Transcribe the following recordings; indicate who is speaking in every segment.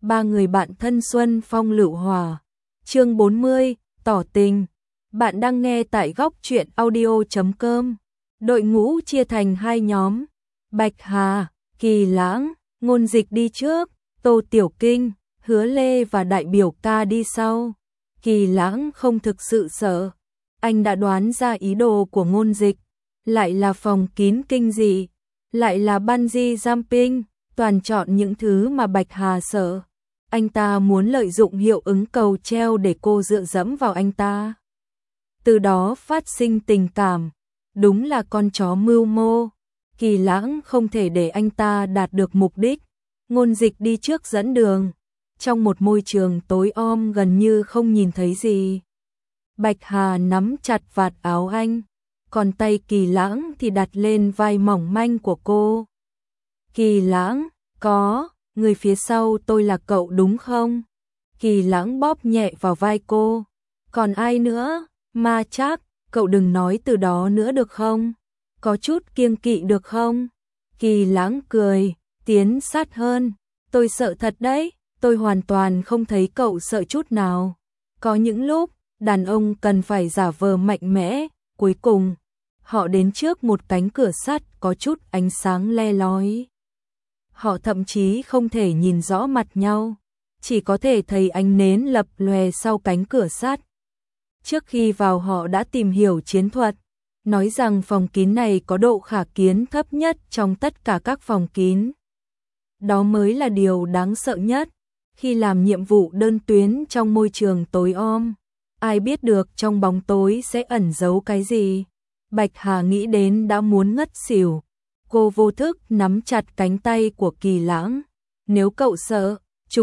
Speaker 1: Ba người bạn thân xuân phong lựu hòa. Chương 40, tỏ tình. Bạn đang nghe tại góc truyện audio.com. Đội ngũ chia thành hai nhóm. Bạch Hà, Kỳ Lãng, Ngôn Dịch đi trước, Tô Tiểu Kinh, Hứa Lê và đại biểu ca đi sau. Kỳ Lãng không thực sự sợ. Anh đã đoán ra ý đồ của Ngôn Dịch. Lại là phòng kín kinh dị. Lại là bungee jumping. Toàn chọn những thứ mà Bạch Hà sợ. Anh ta muốn lợi dụng hiệu ứng cầu treo để cô dựa dẫm vào anh ta. Từ đó phát sinh tình cảm. Đúng là con chó mưu mô. Kỳ Lãng không thể để anh ta đạt được mục đích. Ngôn Dịch đi trước dẫn đường. Trong một môi trường tối om gần như không nhìn thấy gì. Bạch Hà nắm chặt vạt áo anh. Còn tay Kỳ Lãng thì đặt lên vai mỏng manh của cô. Kỳ Lãng, có, người phía sau tôi là cậu đúng không? Kỳ Lãng bóp nhẹ vào vai cô. Còn ai nữa? Ma Trác, cậu đừng nói từ đó nữa được không? Có chút kiêng kỵ được không? Kỳ Lãng cười, tiến sát hơn. Tôi sợ thật đấy, tôi hoàn toàn không thấy cậu sợ chút nào. Có những lúc, đàn ông cần phải giả vờ mạnh mẽ. Cuối cùng, họ đến trước một cánh cửa sắt có chút ánh sáng le lói. Họ thậm chí không thể nhìn rõ mặt nhau, chỉ có thể thấy ánh nến lập lòe sau cánh cửa sắt. Trước khi vào họ đã tìm hiểu chiến thuật, nói rằng phòng kín này có độ khả kiến thấp nhất trong tất cả các phòng kín. Đó mới là điều đáng sợ nhất, khi làm nhiệm vụ đơn tuyến trong môi trường tối om. Ai biết được trong bóng tối sẽ ẩn giấu cái gì. Bạch Hà nghĩ đến đã muốn ngất xỉu. Cô vô thức nắm chặt cánh tay của Kỳ Lãng. Nếu cậu sợ,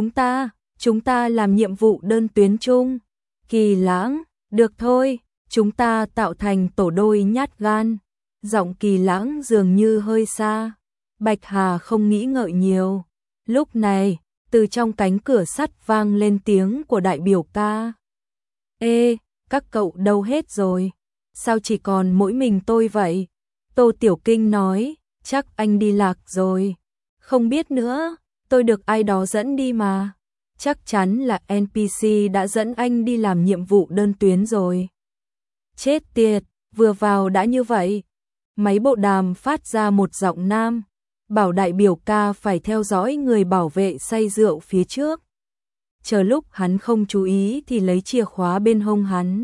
Speaker 1: chúng ta làm nhiệm vụ đơn tuyến chung. Kỳ Lãng, được thôi, chúng ta tạo thành tổ đôi nhát gan. Giọng Kỳ Lãng dường như hơi xa. Bạch Hà không nghĩ ngợi nhiều. Lúc này, từ trong cánh cửa sắt vang lên tiếng của đại biểu ca. Ê, các cậu đâu hết rồi? Sao chỉ còn mỗi mình tôi vậy? Tô Tiểu Kinh nói. Chắc anh đi lạc rồi. Không biết nữa, tôi được ai đó dẫn đi mà. Chắc chắn là NPC đã dẫn anh đi làm nhiệm vụ đơn tuyến rồi. Chết tiệt, vừa vào đã như vậy. Máy bộ đàm phát ra một giọng nam, bảo đại biểu ca phải theo dõi người bảo vệ say rượu phía trước. Chờ lúc hắn không chú ý thì lấy chìa khóa bên hông hắn.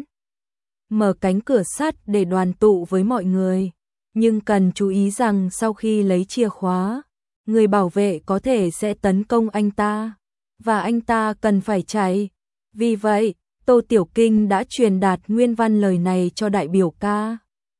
Speaker 1: Mở cánh cửa sắt để đoàn tụ với mọi người. Nhưng cần chú ý rằng sau khi lấy chìa khóa, người bảo vệ có thể sẽ tấn công anh ta, và anh ta cần phải chạy. Vì vậy, Tô Tiểu Kinh đã truyền đạt nguyên văn lời này cho đại biểu ca.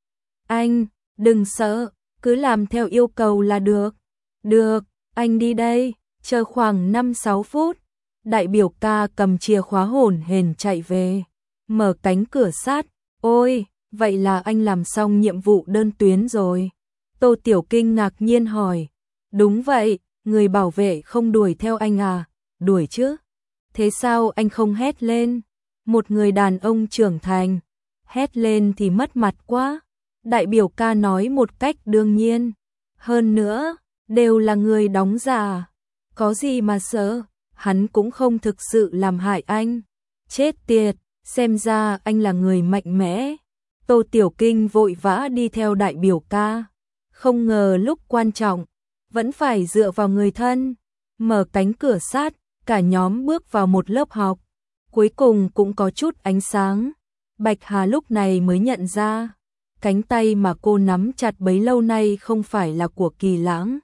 Speaker 1: Anh, đừng sợ, cứ làm theo yêu cầu là được. Được, anh đi đây, chờ khoảng 5-6 phút. Đại biểu ca cầm chìa khóa hổn hển chạy về, mở cánh cửa sắt. Ôi! Vậy là anh làm xong nhiệm vụ đơn tuyến rồi. Tô Tiểu Kinh ngạc nhiên hỏi. Đúng vậy, người bảo vệ không đuổi theo anh à? Đuổi chứ. Thế sao anh không hét lên? Một người đàn ông trưởng thành. Hét lên thì mất mặt quá. Đại biểu ca nói một cách đương nhiên. Hơn nữa, đều là người đóng giả. Có gì mà sợ, hắn cũng không thực sự làm hại anh. Chết tiệt, xem ra anh là người mạnh mẽ. Tô Tiểu Kinh vội vã đi theo đại biểu ca. Không ngờ lúc quan trọng, vẫn phải dựa vào người thân. Mở cánh cửa sắt, cả nhóm bước vào một lớp học. Cuối cùng cũng có chút ánh sáng. Bạch Hà lúc này mới nhận ra, cánh tay mà cô nắm chặt bấy lâu nay không phải là của Kỳ Lãng,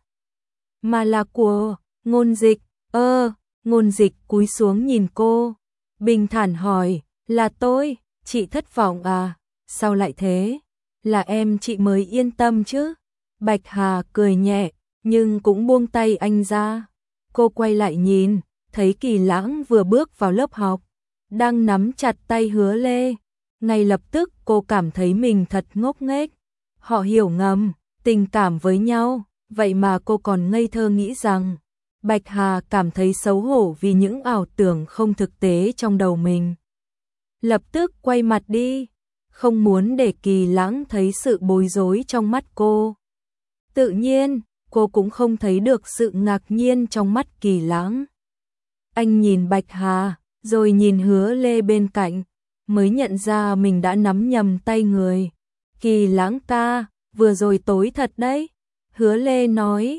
Speaker 1: mà là của Ngôn Dịch. Ngôn Dịch cúi xuống nhìn cô, bình thản hỏi, là tôi, chị thất vọng à? Sao lại thế? Là em chị mới yên tâm chứ. Bạch Hà cười nhẹ, nhưng cũng buông tay anh ra. Cô quay lại nhìn, thấy Kỳ Lãng vừa bước vào lớp học, đang nắm chặt tay Hứa Lê. Ngay lập tức cô cảm thấy mình thật ngốc nghếch. Họ hiểu ngầm, tình cảm với nhau, vậy mà cô còn ngây thơ nghĩ rằng. Bạch Hà cảm thấy xấu hổ vì những ảo tưởng không thực tế trong đầu mình. Lập tức quay mặt đi. Không muốn để Kỳ Lãng thấy sự bối rối trong mắt cô. Tự nhiên, cô cũng không thấy được sự ngạc nhiên trong mắt Kỳ Lãng. Anh nhìn Bạch Hà, rồi nhìn Hứa Lê bên cạnh, mới nhận ra mình đã nắm nhầm tay người. Kỳ Lãng ca, vừa rồi tối thật đấy. Hứa Lê nói,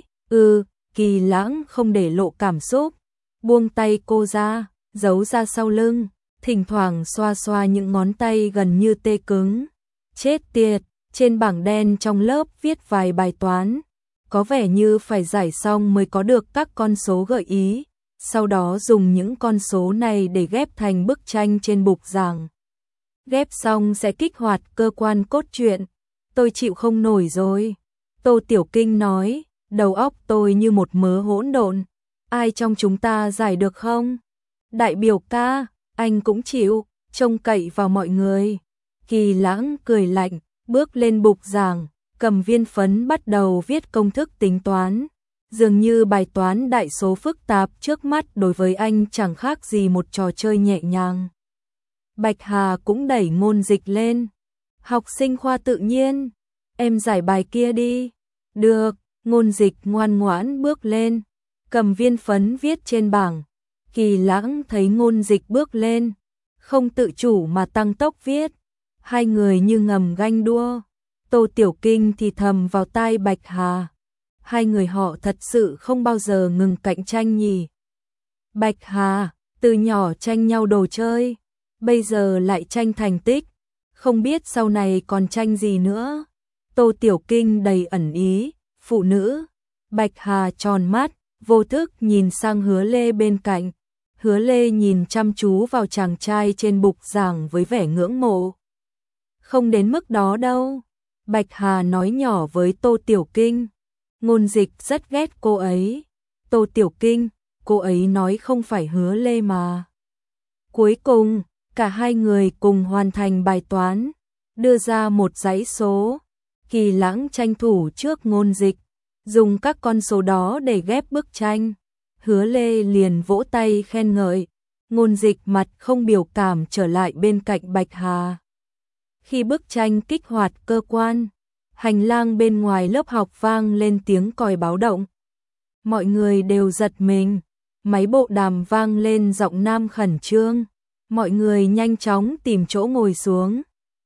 Speaker 1: Kỳ Lãng không để lộ cảm xúc, buông tay cô ra, giấu ra sau lưng, thỉnh thoảng xoa xoa những ngón tay gần như tê cứng. Chết tiệt, trên bảng đen trong lớp viết vài bài toán, có vẻ như phải giải xong mới có được các con số gợi ý, sau đó dùng những con số này để ghép thành bức tranh trên bục giảng. Ghép xong sẽ kích hoạt cơ quan cốt truyện. Tôi chịu không nổi rồi. Tô Tiểu Kinh nói, đầu óc tôi như một mớ hỗn độn. Ai trong chúng ta giải được không? Đại biểu ca, anh cũng chịu, trông cậy vào mọi người. Kỳ Lãng cười lạnh, bước lên bục giảng, cầm viên phấn bắt đầu viết công thức tính toán. Dường như bài toán đại số phức tạp trước mắt đối với anh chẳng khác gì một trò chơi nhẹ nhàng. Bạch Hà cũng đẩy Ngôn Dịch lên. Học sinh khoa tự nhiên, em giải bài kia đi. Được, Ngôn Dịch ngoan ngoãn bước lên, cầm viên phấn viết trên bảng. Kỳ Lãng thấy Ngôn Dịch bước lên, không tự chủ mà tăng tốc viết. Hai người như ngầm ganh đua. Tô Tiểu Kinh thì thầm vào tai Bạch Hà. Hai người họ thật sự không bao giờ ngừng cạnh tranh nhỉ. Bạch Hà, từ nhỏ tranh nhau đồ chơi, bây giờ lại tranh thành tích, không biết sau này còn tranh gì nữa. Tô Tiểu Kinh đầy ẩn ý, phụ nữ. Bạch Hà tròn mắt, vô thức nhìn sang Hứa Lê bên cạnh. Hứa Lê nhìn chăm chú vào chàng trai trên bục giảng với vẻ ngưỡng mộ. Không đến mức đó đâu, Bạch Hà nói nhỏ với Tô Tiểu Kinh. Ngôn Dịch rất ghét cô ấy. Tô Tiểu Kinh, cô ấy nói không phải Hứa Lê mà. Cuối cùng, cả hai người cùng hoàn thành bài toán, đưa ra một dãy số. Kỳ Lãng tranh thủ trước Ngôn Dịch, dùng các con số đó để ghép bức tranh. Hứa Lê liền vỗ tay khen ngợi. Ngôn Dịch mặt không biểu cảm trở lại bên cạnh Bạch Hà. Khi bức tranh kích hoạt cơ quan, hành lang bên ngoài lớp học vang lên tiếng còi báo động. Mọi người đều giật mình, máy bộ đàm vang lên giọng nam khẩn trương. Mọi người nhanh chóng tìm chỗ ngồi xuống.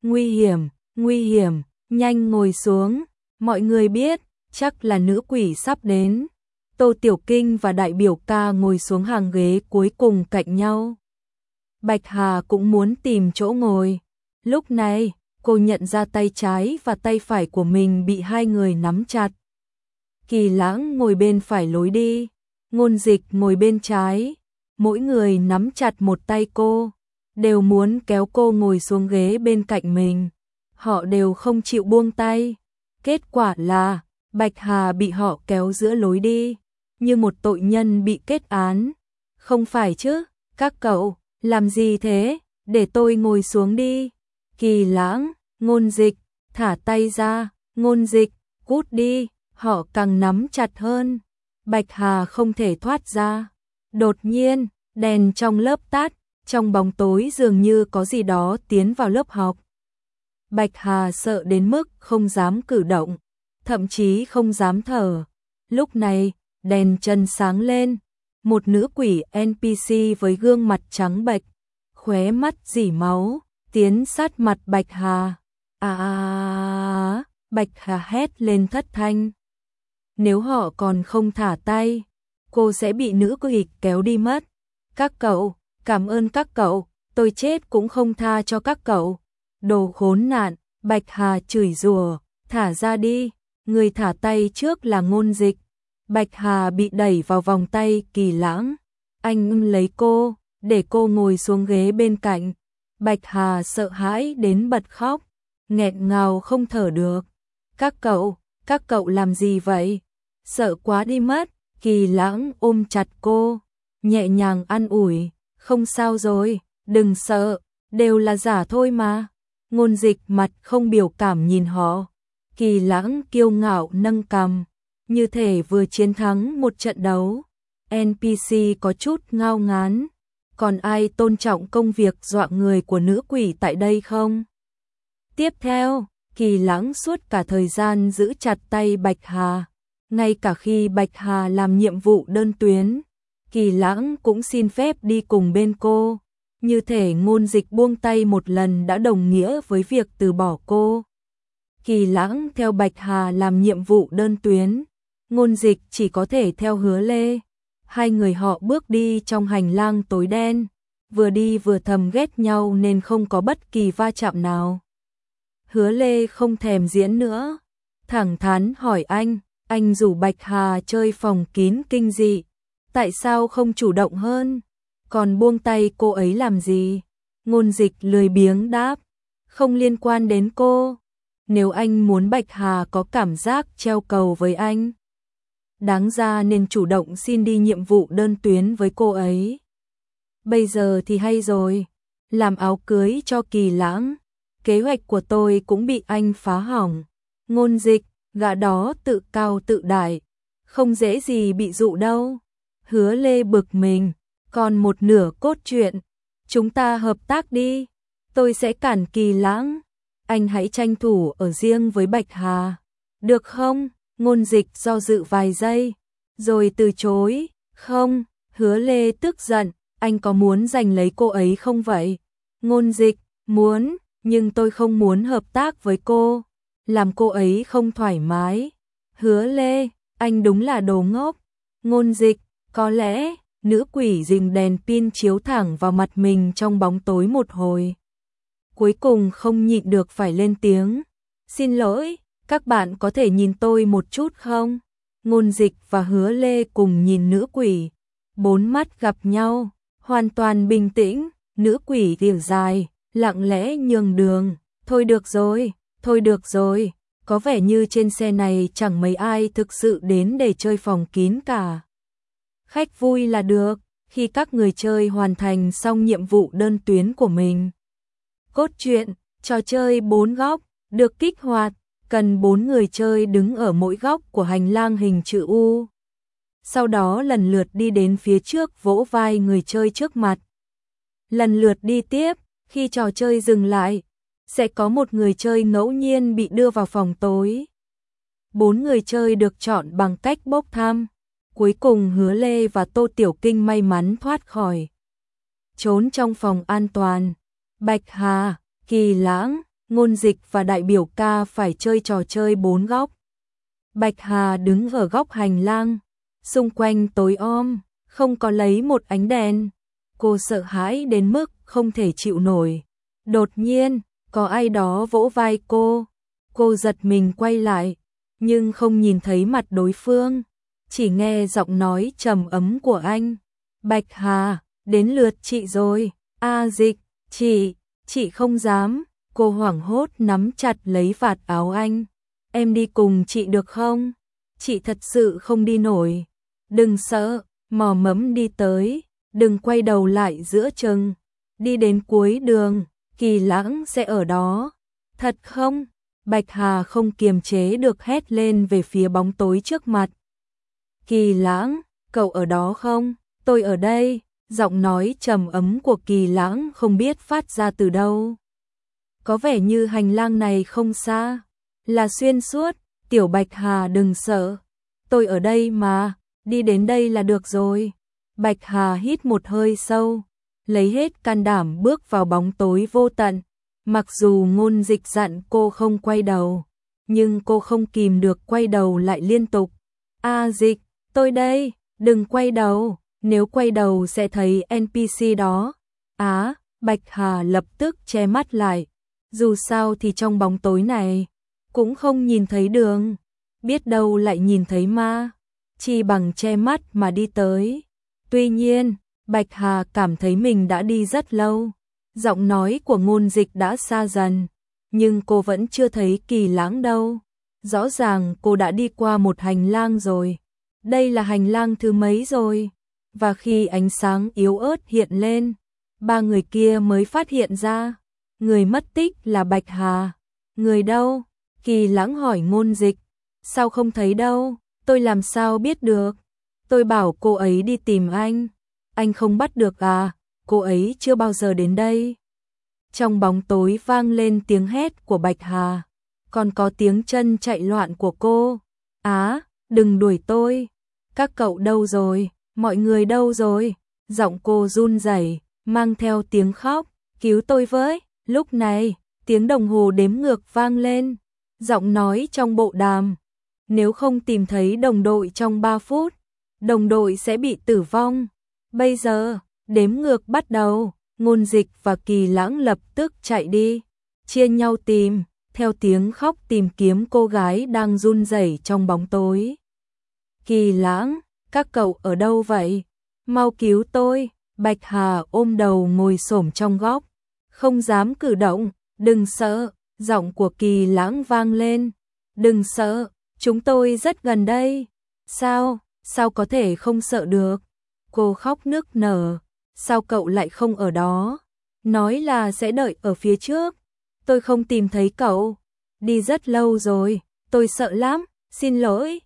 Speaker 1: Nguy hiểm, nhanh ngồi xuống. Mọi người biết, chắc là nữ quỷ sắp đến. Tô Tiểu Kinh và đại biểu ca ngồi xuống hàng ghế cuối cùng cạnh nhau. Bạch Hà cũng muốn tìm chỗ ngồi. Lúc này, cô nhận ra tay trái và tay phải của mình bị hai người nắm chặt. Kỳ Lãng ngồi bên phải lối đi, Ngôn Dịch ngồi bên trái. Mỗi người nắm chặt một tay cô, đều muốn kéo cô ngồi xuống ghế bên cạnh mình. Họ đều không chịu buông tay. Kết quả là, Bạch Hà bị họ kéo giữa lối đi, như một tội nhân bị kết án. Không phải chứ, các cậu, làm gì thế, để tôi ngồi xuống đi. Kỳ Lãng, Ngôn Dịch, thả tay ra, Ngôn Dịch, cút đi, họ càng nắm chặt hơn. Bạch Hà không thể thoát ra. Đột nhiên, đèn trong lớp tắt, trong bóng tối dường như có gì đó tiến vào lớp học. Bạch Hà sợ đến mức không dám cử động, thậm chí không dám thở. Lúc này, đèn chân sáng lên, một nữ quỷ NPC với gương mặt trắng bệch, khóe mắt rỉ máu, tiến sát mặt Bạch Hà. Bạch Hà hét lên thất thanh. Nếu họ còn không thả tay, cô sẽ bị nữ quỷ kéo đi mất. Các cậu, cảm ơn các cậu, tôi chết cũng không tha cho các cậu. Đồ khốn nạn, Bạch Hà chửi rủa, thả ra đi. Người thả tay trước là Ngôn Dịch. Bạch Hà bị đẩy vào vòng tay Kỳ Lãng. Anh lấy cô, để cô ngồi xuống ghế bên cạnh. Bạch Hà sợ hãi đến bật khóc, nghẹn ngào không thở được. Các cậu làm gì vậy? Sợ quá đi mất. Kỳ Lãng ôm chặt cô, nhẹ nhàng an ủi, không sao rồi, đừng sợ, đều là giả thôi mà. Ngôn Dịch mặt không biểu cảm nhìn họ. Kỳ Lãng kiêu ngạo nâng cằm, như thể vừa chiến thắng một trận đấu. NPC có chút ngao ngán. Còn ai tôn trọng công việc dọa người của nữ quỷ tại đây không? Tiếp theo, Kỳ Lãng suốt cả thời gian giữ chặt tay Bạch Hà. Ngay cả khi Bạch Hà làm nhiệm vụ đơn tuyến, Kỳ Lãng cũng xin phép đi cùng bên cô. Như thể Ngôn Dịch buông tay một lần đã đồng nghĩa với việc từ bỏ cô. Kỳ Lãng theo Bạch Hà làm nhiệm vụ đơn tuyến, Ngôn Dịch chỉ có thể theo Hứa Lê. Hai người họ bước đi trong hành lang tối đen, vừa đi vừa thầm ghét nhau nên không có bất kỳ va chạm nào. Hứa Lê không thèm diễn nữa, thẳng thắn hỏi anh rủ Bạch Hà chơi phòng kín kinh dị, tại sao không chủ động hơn, còn buông tay cô ấy làm gì? Ngôn Dịch lười biếng đáp, không liên quan đến cô. Nếu anh muốn Bạch Hà có cảm giác treo cầu với anh, đáng ra nên chủ động xin đi nhiệm vụ đơn tuyến với cô ấy. Bây giờ thì hay rồi, làm áo cưới cho Kỳ Lãng, kế hoạch của tôi cũng bị anh phá hỏng. Ngôn Dịch, gã đó tự cao tự đại, không dễ gì bị dụ đâu. Hứa Lê bực mình, còn một nửa cốt truyện, chúng ta hợp tác đi, tôi sẽ cản Kỳ Lãng, anh hãy tranh thủ ở riêng với Bạch Hà, được không? Ngôn Dịch do dự vài giây, rồi từ chối, không. Hứa Lê tức giận, anh có muốn giành lấy cô ấy không vậy? Ngôn Dịch, muốn, nhưng tôi không muốn hợp tác với cô, làm cô ấy không thoải mái. Hứa Lê, anh đúng là đồ ngốc. Ngôn Dịch, có lẽ. Nữ quỷ dình đèn pin chiếu thẳng vào mặt mình trong bóng tối một hồi. Cuối cùng không nhịn được phải lên tiếng. Xin lỗi, các bạn có thể nhìn tôi một chút không? Ngôn Dịch và Hứa Lê cùng nhìn nữ quỷ. Bốn mắt gặp nhau, hoàn toàn bình tĩnh. Nữ quỷ thở dài, lặng lẽ nhường đường. Thôi được rồi, có vẻ như trên xe này chẳng mấy ai thực sự đến để chơi phòng kín cả. Khách vui là được, khi các người chơi hoàn thành xong nhiệm vụ đơn tuyến của mình. Cốt truyện, trò chơi 4 góc, được kích hoạt, cần 4 người chơi đứng ở mỗi góc của hành lang hình chữ U. Sau đó lần lượt đi đến phía trước vỗ vai người chơi trước mặt. Lần lượt đi tiếp, khi trò chơi dừng lại, sẽ có một người chơi ngẫu nhiên bị đưa vào phòng tối. 4 người chơi được chọn bằng cách bốc thăm. Cuối cùng Hứa Lê và Tô Tiểu Kinh may mắn thoát khỏi. Trốn trong phòng an toàn. Bạch Hà, Kỳ Lãng, Ngôn Dịch và đại biểu ca phải chơi trò chơi 4 góc. Bạch Hà đứng ở góc hành lang, xung quanh tối om, không có lấy một ánh đèn. Cô sợ hãi đến mức không thể chịu nổi. Đột nhiên, có ai đó vỗ vai cô. Cô giật mình quay lại, nhưng không nhìn thấy mặt đối phương. Chỉ nghe giọng nói trầm ấm của anh. Bạch Hà, đến lượt chị rồi. Dịch, chị không dám. Cô hoảng hốt nắm chặt lấy vạt áo anh. Em đi cùng chị được không? Chị thật sự không đi nổi. Đừng sợ, mò mẫm đi tới. Đừng quay đầu lại giữa chừng. Đi đến cuối đường, Kỳ Lãng sẽ ở đó. Thật không? Bạch Hà không kiềm chế được hét lên về phía bóng tối trước mặt. Kỳ Lãng, cậu ở đó không? Tôi ở đây. Giọng nói trầm ấm của Kỳ Lãng không biết phát ra từ đâu. Có vẻ như hành lang này không xa, là xuyên suốt. Tiểu Bạch Hà đừng sợ, tôi ở đây mà, đi đến đây là được rồi. Bạch Hà hít một hơi sâu, lấy hết can đảm bước vào bóng tối vô tận. Mặc dù Ngôn Dịch dặn cô không quay đầu, nhưng cô không kìm được quay đầu lại liên tục. Dịch, tôi đây, đừng quay đầu, nếu quay đầu sẽ thấy NPC đó. Bạch Hà lập tức che mắt lại. Dù sao thì trong bóng tối này, cũng không nhìn thấy đường, biết đâu lại nhìn thấy ma, chỉ bằng che mắt mà đi tới. Tuy nhiên, Bạch Hà cảm thấy mình đã đi rất lâu, giọng nói của Ngôn Dịch đã xa dần, nhưng cô vẫn chưa thấy Kỳ Lãng đâu. Rõ ràng cô đã đi qua một hành lang rồi, đây là hành lang thứ mấy rồi, và khi ánh sáng yếu ớt hiện lên, ba người kia mới phát hiện ra. Người mất tích là Bạch Hà. Người đâu? Kỳ Lãng hỏi Ngôn Dịch. Sao không thấy đâu? Tôi làm sao biết được? Tôi bảo cô ấy đi tìm anh không bắt được à? Cô ấy chưa bao giờ đến đây. Trong bóng tối vang lên tiếng hét của Bạch Hà, còn có tiếng chân chạy loạn của cô. Đừng đuổi tôi. Các cậu đâu rồi? Mọi người đâu rồi? Giọng cô run rẩy, mang theo tiếng khóc, cứu tôi với. Lúc này, tiếng đồng hồ đếm ngược vang lên, giọng nói trong bộ đàm. Nếu không tìm thấy đồng đội trong 3 phút, đồng đội sẽ bị tử vong. Bây giờ, đếm ngược bắt đầu, Ngôn Dịch và Kỳ Lãng lập tức chạy đi, chia nhau tìm, theo tiếng khóc tìm kiếm cô gái đang run rẩy trong bóng tối. Kỳ Lãng, các cậu ở đâu vậy? Mau cứu tôi. Bạch Hà ôm đầu ngồi xổm trong góc, không dám cử động. Đừng sợ, giọng của Kỳ Lãng vang lên. Đừng sợ, chúng tôi rất gần đây. Sao có thể không sợ được? Cô khóc nức nở. Sao cậu lại không ở đó? Nói là sẽ đợi ở phía trước. Tôi không tìm thấy cậu. Đi rất lâu rồi, tôi sợ lắm. Xin lỗi,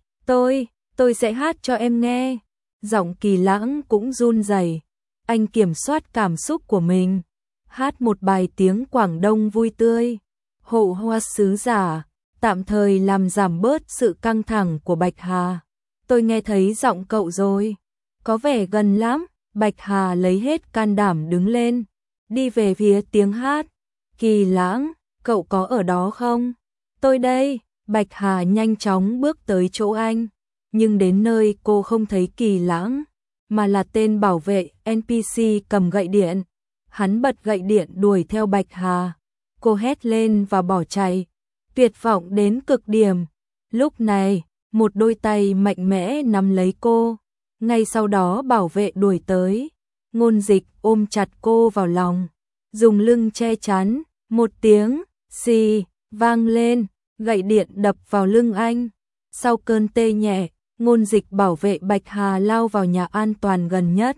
Speaker 1: tôi sẽ hát cho em nghe. Giọng Kỳ Lãng cũng run rẩy. Anh kiểm soát cảm xúc của mình, hát một bài tiếng Quảng Đông vui tươi. Hộ hoa sứ giả, tạm thời làm giảm bớt sự căng thẳng của Bạch Hà. Tôi nghe thấy giọng cậu rồi, có vẻ gần lắm. Bạch Hà lấy hết can đảm đứng lên, đi về phía tiếng hát. Kỳ Lãng, cậu có ở đó không? Tôi đây. Bạch Hà nhanh chóng bước tới chỗ anh, nhưng đến nơi cô không thấy Kỳ Lãng, mà là tên bảo vệ NPC cầm gậy điện. Hắn bật gậy điện đuổi theo Bạch Hà. Cô hét lên và bỏ chạy, tuyệt vọng đến cực điểm. Lúc này, một đôi tay mạnh mẽ nắm lấy cô. Ngay sau đó bảo vệ đuổi tới. Ngôn Dịch ôm chặt cô vào lòng, dùng lưng che chắn. Một tiếng xì vang lên, gậy điện đập vào lưng anh. Sau cơn tê nhẹ, Ngôn Dịch bảo vệ Bạch Hà lao vào nhà an toàn gần nhất,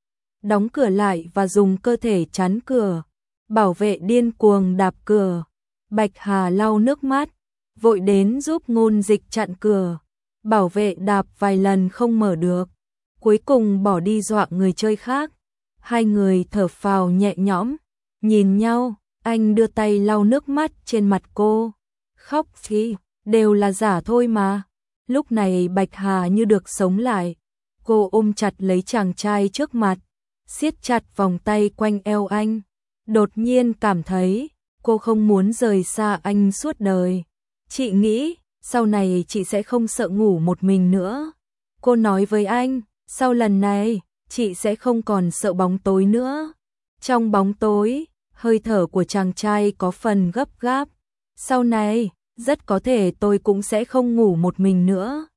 Speaker 1: đóng cửa lại và dùng cơ thể chắn cửa. Bảo vệ điên cuồng đạp cửa. Bạch Hà lau nước mắt, vội đến giúp Ngôn Dịch chặn cửa. Bảo vệ đạp vài lần không mở được, cuối cùng bỏ đi dọa người chơi khác. Hai người thở phào nhẹ nhõm, nhìn nhau. Anh đưa tay lau nước mắt trên mặt cô. Khóc gì, đều là giả thôi mà. Lúc này Bạch Hà như được sống lại. Cô ôm chặt lấy chàng trai trước mặt, siết chặt vòng tay quanh eo anh. Đột nhiên cảm thấy cô không muốn rời xa anh suốt đời. Chị nghĩ sau này chị sẽ không sợ ngủ một mình nữa. Cô nói với anh, sau lần này chị sẽ không còn sợ bóng tối nữa. Trong bóng tối, hơi thở của chàng trai có phần gấp gáp. Sau này, rất có thể tôi cũng sẽ không ngủ một mình nữa.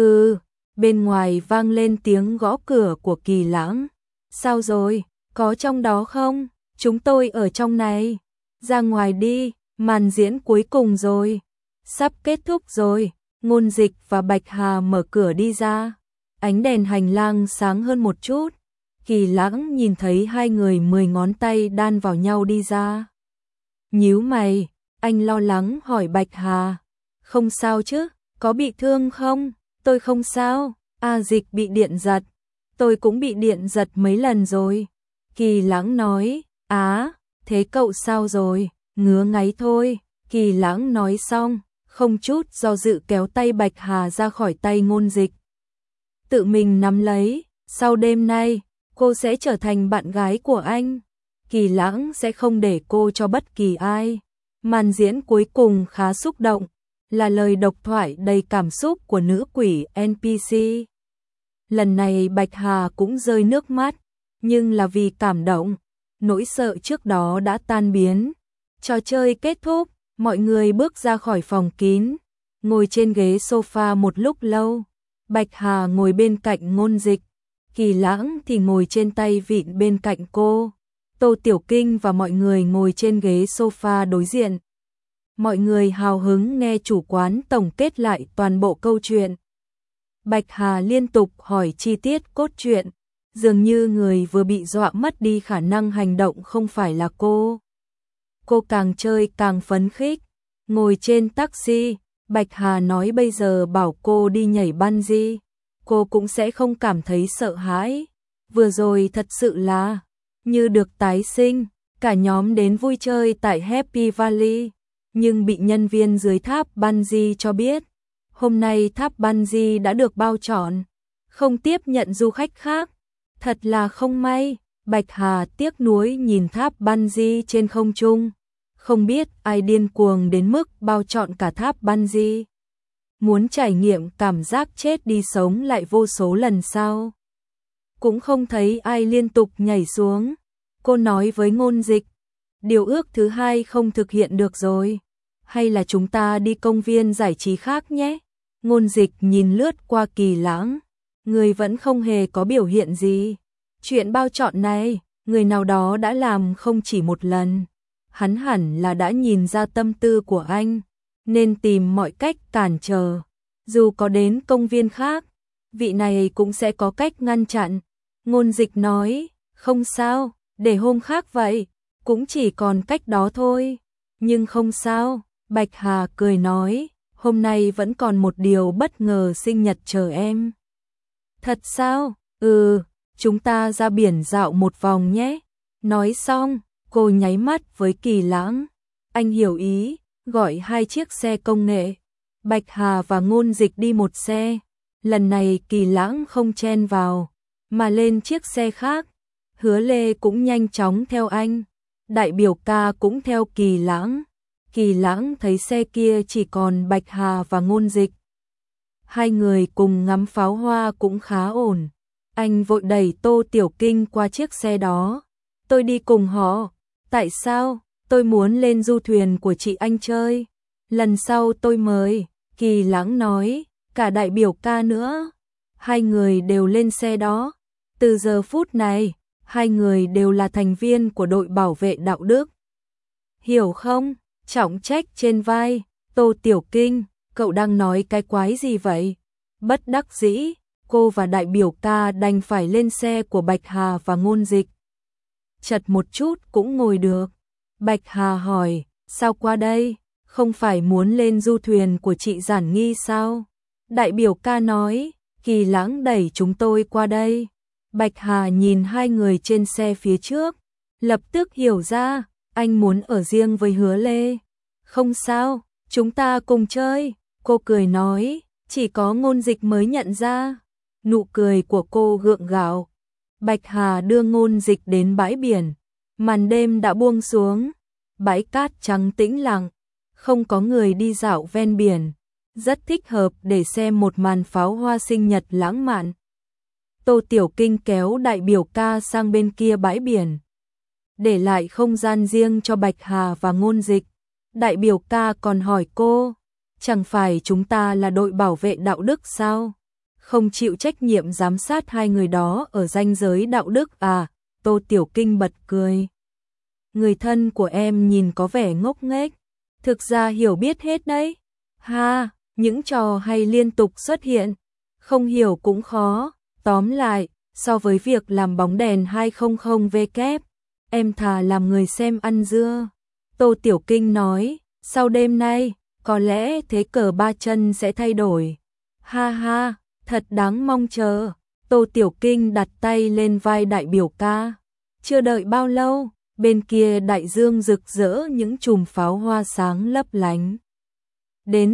Speaker 1: Bên ngoài vang lên tiếng gõ cửa của Kỳ Lãng. Sao rồi, có trong đó không? Chúng tôi ở trong này. Ra ngoài đi, màn diễn cuối cùng rồi. Sắp kết thúc rồi. Ngôn Dịch và Bạch Hà mở cửa đi ra. Ánh đèn hành lang sáng hơn một chút. Kỳ Lãng nhìn thấy hai người 10 ngón tay đan vào nhau đi ra. Nhíu mày, anh lo lắng hỏi Bạch Hà. Không sao chứ, có bị thương không? Tôi không sao. Dịch bị điện giật. Tôi cũng bị điện giật mấy lần rồi. Kỳ Lãng nói. Thế cậu sao rồi? Ngứa ngáy thôi. Kỳ Lãng nói xong, không chút do dự kéo tay Bạch Hà ra khỏi tay Ngôn Dịch. Tự mình nắm lấy. Sau đêm nay, cô sẽ trở thành bạn gái của anh. Kỳ Lãng sẽ không để cô cho bất kỳ ai. Màn diễn cuối cùng khá xúc động, là lời độc thoại đầy cảm xúc của nữ quỷ NPC. Lần này Bạch Hà cũng rơi nước mắt, nhưng là vì cảm động. Nỗi sợ trước đó đã tan biến. Trò chơi kết thúc, mọi người bước ra khỏi phòng kín, ngồi trên ghế sofa một lúc lâu. Bạch Hà ngồi bên cạnh Ngôn Dịch, Kỳ Lãng thì ngồi trên tay vịn bên cạnh cô. Tô Tiểu Kinh và mọi người ngồi trên ghế sofa đối diện. Mọi người hào hứng nghe chủ quán tổng kết lại toàn bộ câu chuyện. Bạch Hà liên tục hỏi chi tiết cốt truyện, dường như người vừa bị dọa mất đi khả năng hành động không phải là cô. Cô càng chơi càng phấn khích. Ngồi trên taxi, Bạch Hà nói bây giờ bảo cô đi nhảy bungee, cô cũng sẽ không cảm thấy sợ hãi. Vừa rồi thật sự là như được tái sinh. Cả nhóm đến vui chơi tại Happy Valley, nhưng bị nhân viên dưới tháp bungee cho biết hôm nay tháp bungee đã được bao trọn, không tiếp nhận du khách khác. Thật là không may. Bạch Hà tiếc nuối nhìn tháp bungee trên không trung. Không biết ai điên cuồng đến mức bao trọn cả tháp bungee. Muốn trải nghiệm cảm giác chết đi sống lại vô số lần sau. Cũng không thấy ai liên tục nhảy xuống. Cô nói với Ngôn Dịch, điều ước thứ 2 không thực hiện được rồi. Hay là chúng ta đi công viên giải trí khác nhé. Ngôn Dịch nhìn lướt qua Kỳ Lãng. Người vẫn không hề có biểu hiện gì. Chuyện bao trọn này, người nào đó đã làm không chỉ một lần. Hắn hẳn là đã nhìn ra tâm tư của anh, nên tìm mọi cách cản trở. Dù có đến công viên khác, vị này cũng sẽ có cách ngăn chặn. Ngôn Dịch nói, không sao, để hôm khác vậy, cũng chỉ còn cách đó thôi. Nhưng không sao, Bạch Hà cười nói, hôm nay vẫn còn một điều bất ngờ sinh nhật chờ em. Thật sao? Chúng ta ra biển dạo một vòng nhé. Nói xong, cô nháy mắt với Kỳ Lãng. Anh hiểu ý, gọi 2 chiếc xe công nghệ. Bạch Hà và Ngôn Dịch đi một xe. Lần này Kỳ Lãng không chen vào, mà lên chiếc xe khác. Hứa Lê cũng nhanh chóng theo anh. Đại biểu ca cũng theo Kỳ Lãng. Kỳ Lãng thấy xe kia chỉ còn Bạch Hà và Ngôn Dịch. Hai người cùng ngắm pháo hoa cũng khá ổn. Anh vội đẩy Tô Tiểu Kinh qua chiếc xe đó. Tôi đi cùng họ. Tại sao? Tôi muốn lên du thuyền của chị anh chơi. Lần sau tôi mời. Kỳ Lãng nói, cả đại biểu ca nữa. Hai người đều lên xe đó. Từ giờ phút này, hai người đều là thành viên của đội bảo vệ đạo đức. Hiểu không? Trọng trách trên vai. Tô Tiểu Kinh, cậu đang nói cái quái gì vậy? Bất đắc dĩ, cô và đại biểu ca đành phải lên xe của Bạch Hà và Ngôn Dịch. Chật một chút cũng ngồi được. Bạch Hà hỏi, sao qua đây? Không phải muốn lên du thuyền của chị Giản Nghi sao? Đại biểu ca nói, Kỳ Lãng đẩy chúng tôi qua đây. Bạch Hà nhìn hai người trên xe phía trước, lập tức hiểu ra, anh muốn ở riêng với Hứa Lê. Không sao, chúng ta cùng chơi. Cô cười nói, chỉ có Ngôn Dịch mới nhận ra. Nụ cười của cô gượng gạo. Bạch Hà đưa Ngôn Dịch đến bãi biển. Màn đêm đã buông xuống. Bãi cát trắng tĩnh lặng. Không có người đi dạo ven biển. Rất thích hợp để xem một màn pháo hoa sinh nhật lãng mạn. Tô Tiểu Kinh kéo đại biểu ca sang bên kia bãi biển. Để lại không gian riêng cho Bạch Hà và Ngôn Dịch. Đại biểu ca còn hỏi cô, chẳng phải chúng ta là đội bảo vệ đạo đức sao? Không chịu trách nhiệm giám sát hai người đó ở ranh giới đạo đức à? Tô Tiểu Kinh bật cười. Người thân của em nhìn có vẻ ngốc nghếch, thực ra hiểu biết hết đấy. Ha, những trò hay liên tục xuất hiện, không hiểu cũng khó. Tóm lại, so với việc làm bóng đèn 200W, em thà làm người xem ăn dưa. Tô Tiểu Kinh nói, sau đêm nay, có lẽ thế cờ ba chân sẽ thay đổi. Ha ha, thật đáng mong chờ. Tô Tiểu Kinh đặt tay lên vai đại biểu ca. Chưa đợi bao lâu, bên kia đại dương rực rỡ những chùm pháo hoa sáng lấp lánh. Đến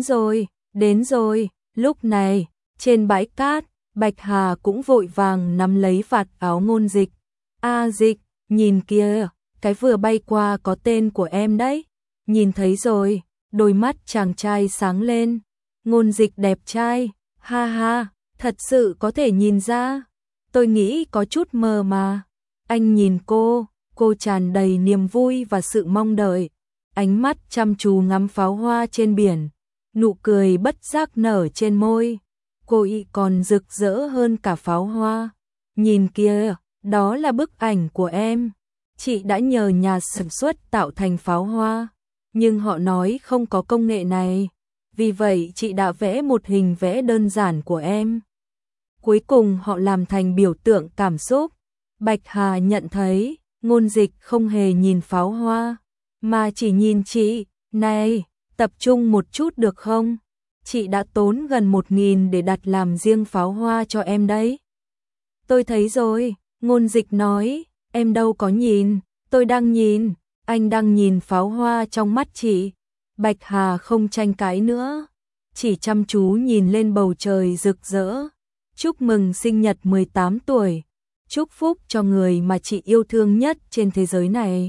Speaker 1: rồi, lúc này, trên bãi cát, Bạch Hà cũng vội vàng nắm lấy vạt áo Ngôn Dịch. A Dịch, nhìn kìa, cái vừa bay qua có tên của em đấy. Nhìn thấy rồi, đôi mắt chàng trai sáng lên. Ngôn Dịch đẹp trai, ha ha, thật sự có thể nhìn ra. Tôi nghĩ có chút mờ mà. Anh nhìn cô tràn đầy niềm vui và sự mong đợi. Ánh mắt chăm chú ngắm pháo hoa trên biển. Nụ cười bất giác nở trên môi. Cô ý còn rực rỡ hơn cả pháo hoa. Nhìn kia, đó là bức ảnh của em. Chị đã nhờ nhà sản xuất tạo thành pháo hoa, nhưng họ nói không có công nghệ này. Vì vậy chị đã vẽ một hình vẽ đơn giản của em. Cuối cùng họ làm thành biểu tượng cảm xúc. Bạch Hà nhận thấy, Ngôn Dịch không hề nhìn pháo hoa, mà chỉ nhìn chị. Này, tập trung một chút được không? Chị đã tốn gần 1.000 để đặt làm riêng pháo hoa cho em đấy. Tôi thấy rồi, Ngôn Dịch nói, em đâu có nhìn, tôi đang nhìn, anh đang nhìn pháo hoa trong mắt chị. Bạch Hà không tranh cãi nữa, chỉ chăm chú nhìn lên bầu trời rực rỡ. chúc mừng sinh nhật 18 tuổi, chúc phúc cho người mà chị yêu thương nhất trên thế giới này.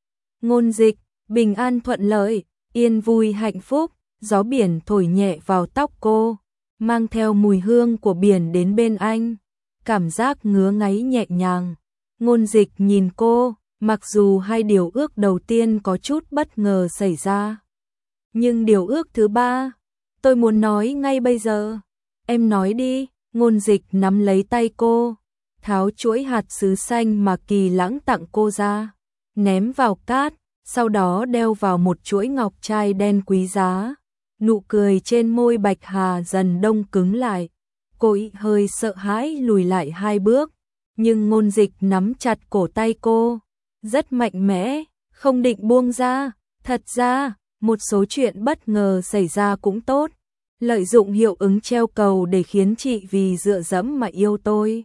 Speaker 1: Ngôn dịch, bình an thuận lợi, yên vui hạnh phúc, gió biển thổi nhẹ vào tóc cô, mang theo mùi hương của biển đến bên anh, cảm giác ngứa ngáy nhẹ nhàng. Ngôn dịch nhìn cô, mặc dù hai điều ước đầu tiên có chút bất ngờ xảy ra. Nhưng điều ước thứ ba, tôi muốn nói ngay bây giờ. Em nói đi, ngôn dịch nắm lấy tay cô, tháo chuỗi hạt sứ xanh mà Kỳ Lãng tặng cô ra, ném vào cát, sau đó đeo vào một chuỗi ngọc trai đen quý giá. Nụ cười trên môi Bạch Hà dần đông cứng lại, cô hơi sợ hãi lùi lại 2 bước, nhưng ngôn dịch nắm chặt cổ tay cô, rất mạnh mẽ, không định buông ra. Thật ra, một số chuyện bất ngờ xảy ra cũng tốt, lợi dụng hiệu ứng treo cầu để khiến chị vì dựa dẫm mà yêu tôi.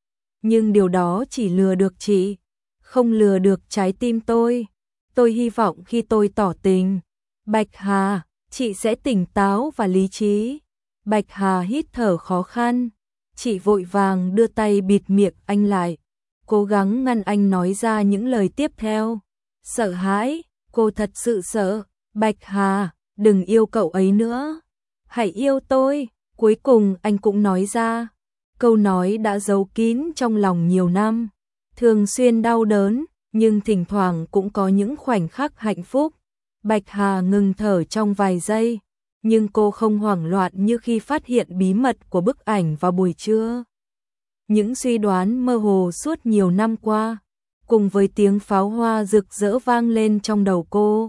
Speaker 1: Nhưng điều đó chỉ lừa được chị, không lừa được trái tim tôi. Tôi hy vọng khi tôi tỏ tình, Bạch Hà, chị sẽ tỉnh táo và lý trí. Bạch Hà hít thở khó khăn, chị vội vàng đưa tay bịt miệng anh lại, cố gắng ngăn anh nói ra những lời tiếp theo. Sợ hãi, cô thật sự sợ. Bạch Hà, đừng yêu cậu ấy nữa, hãy yêu tôi. Cuối cùng anh cũng nói ra, câu nói đã giấu kín trong lòng nhiều năm, thường xuyên đau đớn, nhưng thỉnh thoảng cũng có những khoảnh khắc hạnh phúc. Bạch Hà ngừng thở trong vài giây, nhưng cô không hoảng loạn như khi phát hiện bí mật của bức ảnh vào buổi trưa. Những suy đoán mơ hồ suốt nhiều năm qua, cùng với tiếng pháo hoa rực rỡ vang lên trong đầu cô,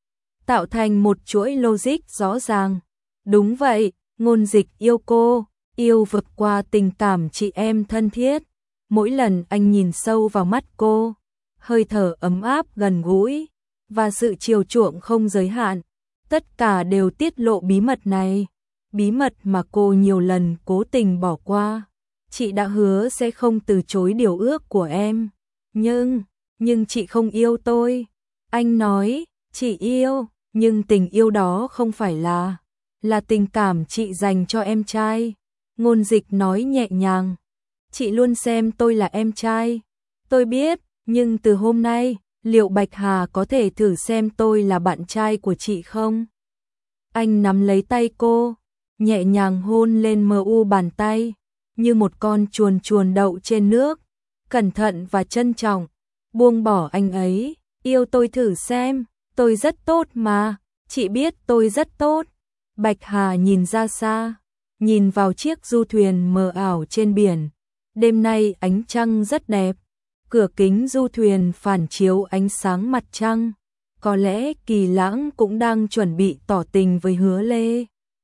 Speaker 1: tạo thành một chuỗi logic rõ ràng. Đúng vậy, ngôn dịch yêu cô, yêu vượt qua tình cảm chị em thân thiết. Mỗi lần anh nhìn sâu vào mắt cô, hơi thở ấm áp gần gũi, và sự chiều chuộng không giới hạn, tất cả đều tiết lộ bí mật này. Bí mật mà cô nhiều lần cố tình bỏ qua. Chị đã hứa sẽ không từ chối điều ước của em. Nhưng chị không yêu tôi. Anh nói, chị yêu, nhưng tình yêu đó không phải là tình cảm chị dành cho em trai. Ngôn dịch nói nhẹ nhàng, chị luôn xem tôi là em trai. Tôi biết, nhưng từ hôm nay, liệu Bạch Hà có thể thử xem tôi là bạn trai của chị không? Anh nắm lấy tay cô, nhẹ nhàng hôn lên mờ u bàn tay, như một con chuồn chuồn đậu trên nước, cẩn thận và trân trọng. Buông bỏ anh ấy, yêu tôi thử xem, tôi rất tốt mà, chị biết tôi rất tốt. Bạch Hà nhìn ra xa, nhìn vào chiếc du thuyền mờ ảo trên biển. Đêm nay ánh trăng rất đẹp, cửa kính du thuyền phản chiếu ánh sáng mặt trăng. Có lẽ Kỳ Lãng cũng đang chuẩn bị tỏ tình với Hứa Lê.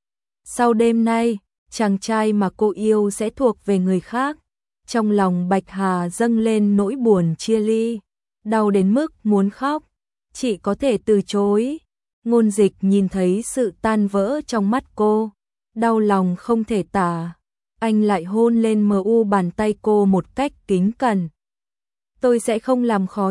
Speaker 1: Sau đêm nay, chàng trai mà cô yêu sẽ thuộc về người khác. Trong lòng Bạch Hà dâng lên nỗi buồn chia ly, đau đến mức muốn khóc. Chị có thể từ chối. Ngôn dịch nhìn thấy sự tan vỡ trong mắt cô, đau lòng không thể tả. Anh lại hôn lên mờ u bàn tay cô một cách kính cẩn. Tôi sẽ không làm khó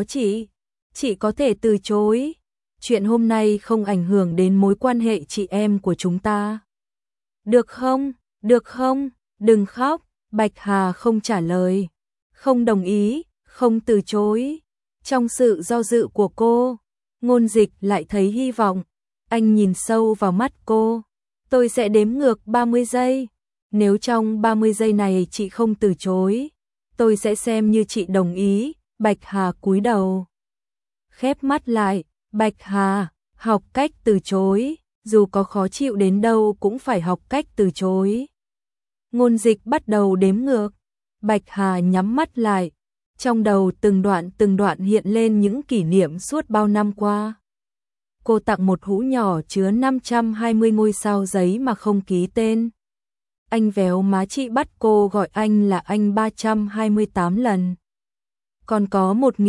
Speaker 1: chị có thể từ chối. Chuyện hôm nay không ảnh hưởng đến mối quan hệ chị em của chúng ta. Được không? Được không? Đừng khóc. Bạch Hà không trả lời, không đồng ý, không từ chối. Trong sự do dự của cô, ngôn dịch lại thấy hy vọng. Anh nhìn sâu vào mắt cô. Tôi sẽ đếm ngược 30 giây. Nếu trong 30 giây này chị không từ chối, tôi sẽ xem như chị đồng ý. Bạch Hà cúi đầu, khép mắt lại. Bạch Hà, học cách từ chối, dù có khó chịu đến đâu cũng phải học cách từ chối. Ngôn dịch bắt đầu đếm ngược. Bạch Hà nhắm mắt lại, trong đầu từng đoạn hiện lên những kỷ niệm suốt bao năm qua. Cô tặng một hũ nhỏ chứa 520 ngôi sao giấy mà không ký tên. Anh véo má chị, bắt cô gọi anh là anh 328 lần. Còn có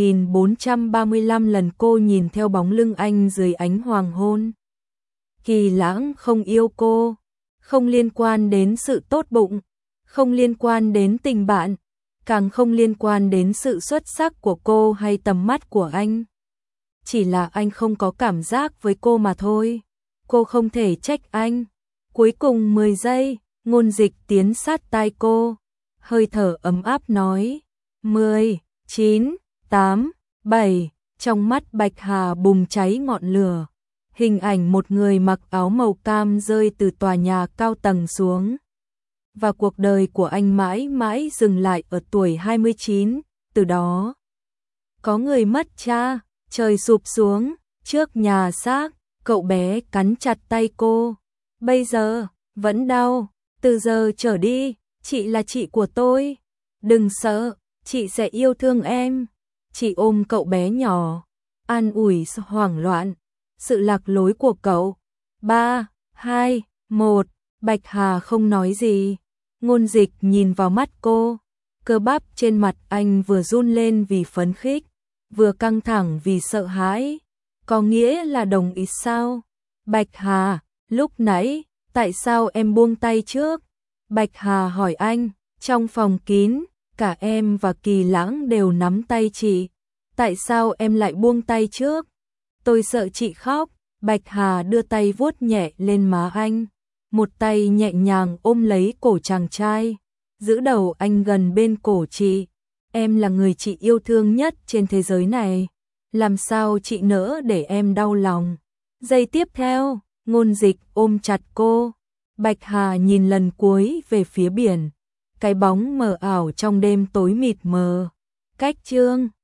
Speaker 1: 1435 lần cô nhìn theo bóng lưng anh dưới ánh hoàng hôn. Kỳ Lãng không yêu cô, không liên quan đến sự tốt bụng, không liên quan đến tình bạn, càng không liên quan đến sự xuất sắc của cô hay tầm mắt của anh. Chỉ là anh không có cảm giác với cô mà thôi. Cô không thể trách anh. Cuối cùng 10 giây, ngôn dịch tiến sát tai cô, hơi thở ấm áp nói, 10, 9, 8, 7, trong mắt Bạch Hà bùng cháy ngọn lửa. Hình ảnh một người mặc áo màu cam rơi từ tòa nhà cao tầng xuống. Và cuộc đời của anh mãi mãi dừng lại ở tuổi 29, từ đó. Có người mất cha, trời sụp xuống, trước nhà xác, cậu bé cắn chặt tay cô. Bây giờ, vẫn đau, từ giờ trở đi, chị là chị của tôi. Đừng sợ, chị sẽ yêu thương em. Chị ôm cậu bé nhỏ, an ủi hoảng loạn, sự lạc lối của cậu. 3, 2, 1, Bạch Hà không nói gì. Ngôn Dịch nhìn vào mắt cô, cơ bắp trên mặt anh vừa run lên vì phấn khích, vừa căng thẳng vì sợ hãi. Có nghĩa là đồng ý sao? Bạch Hà, lúc nãy, tại sao em buông tay trước? Bạch Hà hỏi anh, trong phòng kín, cả em và Kỳ Lãng đều nắm tay chị. Tại sao em lại buông tay trước? Tôi sợ chị khóc. Bạch Hà đưa tay vuốt nhẹ lên má anh, một tay nhẹ nhàng ôm lấy cổ chàng trai, giữ đầu anh gần bên cổ chị. Em là người chị yêu thương nhất trên thế giới này, làm sao chị nỡ để em đau lòng. Giây tiếp theo, Ngôn Dịch ôm chặt cô. Bạch Hà nhìn lần cuối về phía biển, cái bóng mờ ảo trong đêm tối mịt mờ. Cách chương